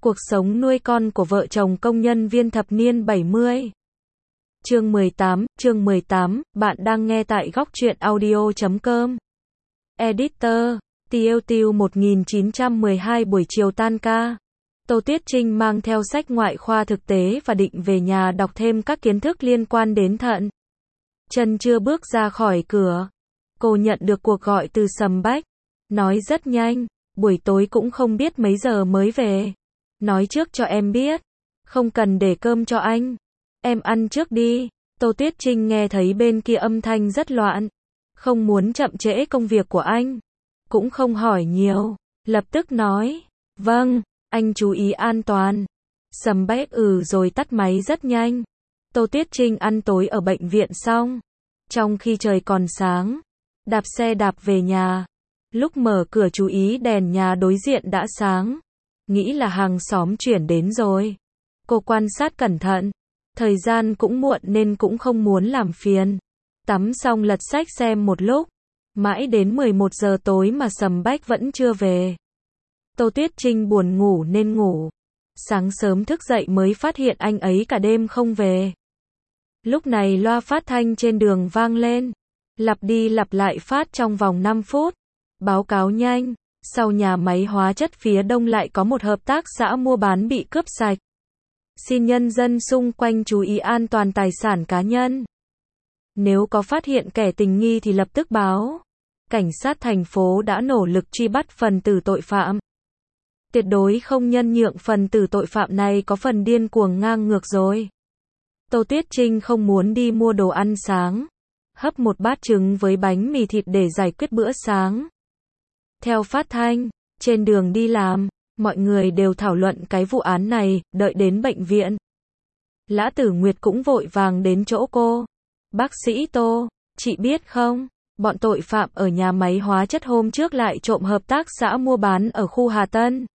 Cuộc sống nuôi con của vợ chồng công nhân viên thập niên 70. Chương 18, bạn đang nghe tại góc truyện audio.com. Editor, Tiêu 1912 buổi chiều tan ca. Tô Tuyết Trinh mang theo sách ngoại khoa thực tế và định về nhà đọc thêm các kiến thức liên quan đến thận. Chân chưa bước ra khỏi cửa, cô nhận được cuộc gọi từ Sầm Bách. Nói rất nhanh, buổi tối cũng không biết mấy giờ mới về. Nói trước cho em biết, không cần để cơm cho anh. Em ăn trước đi. Tô Tuyết Trinh nghe thấy bên kia âm thanh rất loạn. Không muốn chậm trễ công việc của anh. Cũng không hỏi nhiều. Lập tức nói, vâng, anh chú ý an toàn. Sầm Bách rồi tắt máy rất nhanh. Tô Tuyết Trinh ăn tối ở bệnh viện xong. Trong khi trời còn sáng, đạp xe đạp về nhà. Lúc mở cửa chú ý đèn nhà đối diện đã sáng. Nghĩ là hàng xóm chuyển đến rồi. Cô quan sát cẩn thận. Thời gian cũng muộn nên cũng không muốn làm phiền. Tắm xong lật sách xem một lúc. Mãi đến 11 giờ tối mà Sầm Bách vẫn chưa về. Tô Tuyết Trinh buồn ngủ nên ngủ. Sáng sớm thức dậy mới phát hiện anh ấy cả đêm không về. Lúc này loa phát thanh trên đường vang lên. Lặp đi lặp lại phát trong vòng 5 phút. Báo cáo nhanh. Sau nhà máy hóa chất phía đông lại có một hợp tác xã mua bán bị cướp sạch. Xin nhân dân xung quanh chú ý an toàn tài sản cá nhân. Nếu có phát hiện kẻ tình nghi thì lập tức báo. Cảnh sát thành phố đã nỗ lực truy bắt phần tử tội phạm. Tuyệt đối không nhân nhượng phần tử tội phạm này có phần điên cuồng ngang ngược rồi. Tô Tuyết Trinh không muốn đi mua đồ ăn sáng. Hấp một bát trứng với bánh mì thịt để giải quyết bữa sáng. Theo phát thanh, trên đường đi làm, mọi người đều thảo luận cái vụ án này, đợi đến bệnh viện. Lã Tử Nguyệt cũng vội vàng đến chỗ cô. Bác sĩ Tô, chị biết không, bọn tội phạm ở nhà máy hóa chất hôm trước lại trộm hợp tác xã mua bán ở khu Hà Tân.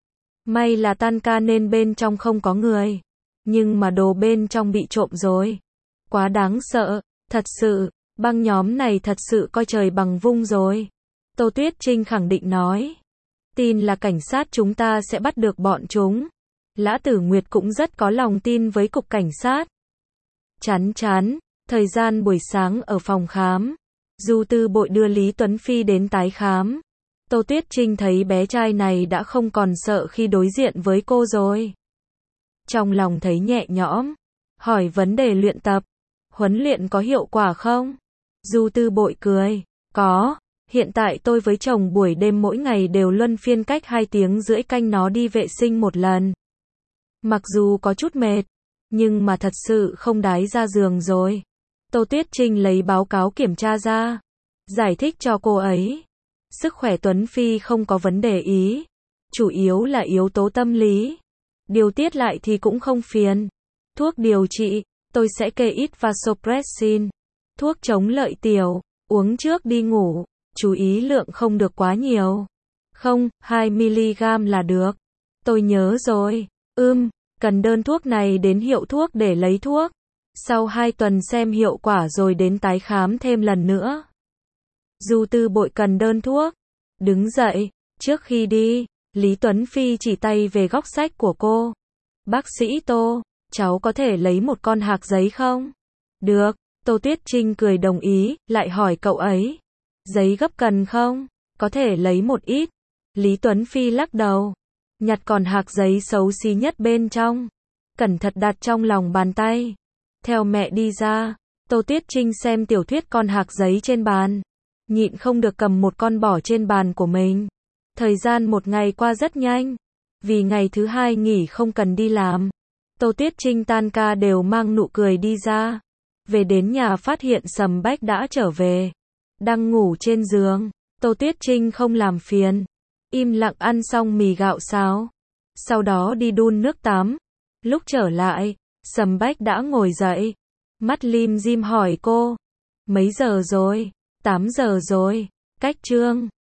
May là tan ca nên bên trong không có người. Nhưng mà đồ bên trong bị trộm rồi. Quá đáng sợ, thật sự, băng nhóm này thật sự coi trời bằng vung rồi. Tô Tuyết Trinh khẳng định nói. Tin là cảnh sát chúng ta sẽ bắt được bọn chúng. Lã Tử Nguyệt cũng rất có lòng tin với cục cảnh sát. Chán, thời gian buổi sáng ở phòng khám. Du Tư Bội đưa Lý Tuấn Phi đến tái khám. Tô Tuyết Trinh thấy bé trai này đã không còn sợ khi đối diện với cô rồi. Trong lòng thấy nhẹ nhõm. Hỏi vấn đề luyện tập. Huấn luyện có hiệu quả không? Du Tư Bội cười. Có. Hiện tại tôi với chồng buổi đêm mỗi ngày đều luân phiên cách 2 tiếng rưỡi canh nó đi vệ sinh một lần. Mặc dù có chút mệt, nhưng mà thật sự không đái ra giường rồi. Tô Tuyết Trinh lấy báo cáo kiểm tra ra. Giải thích cho cô ấy. Sức khỏe Tuấn Phi không có vấn đề ý. Chủ yếu là yếu tố tâm lý. Điều tiết lại thì cũng không phiền. Thuốc điều trị, tôi sẽ kê ít vasopressin. Thuốc chống lợi tiểu, uống trước đi ngủ. Chú ý lượng không được quá nhiều. Không, 2mg là được. Tôi nhớ rồi. Cần đơn thuốc này đến hiệu thuốc để lấy thuốc. Sau 2 tuần xem hiệu quả rồi đến tái khám thêm lần nữa. Du Tư Bội cần đơn thuốc. Đứng dậy, trước khi đi, Lý Tuấn Phi chỉ tay về góc sách của cô. Bác sĩ Tô, cháu có thể lấy một con hạc giấy không? Được, Tô Tuyết Trinh cười đồng ý, lại hỏi cậu ấy. Giấy gấp cần không? Có thể lấy một ít. Lý Tuấn Phi lắc đầu. Nhặt còn hạc giấy xấu xí nhất bên trong. Cẩn thận đặt trong lòng bàn tay. Theo mẹ đi ra, Tô Tuyết Trinh xem tiểu thuyết con hạc giấy trên bàn. Nhịn không được cầm một con bỏ trên bàn của mình. Thời gian một ngày qua rất nhanh. Vì ngày thứ 2 nghỉ không cần đi làm. Tô Tuyết Trinh tan ca đều mang nụ cười đi ra. Về đến nhà phát hiện Sầm Bách đã trở về. Đang ngủ trên giường. Tô Tuyết Trinh không làm phiền. Im lặng ăn xong mì gạo xào. Sau đó đi đun nước tắm. Lúc trở lại, Sầm Bách đã ngồi dậy. Mắt lim dim hỏi cô. Mấy giờ rồi? 8 giờ rồi. Cách chương.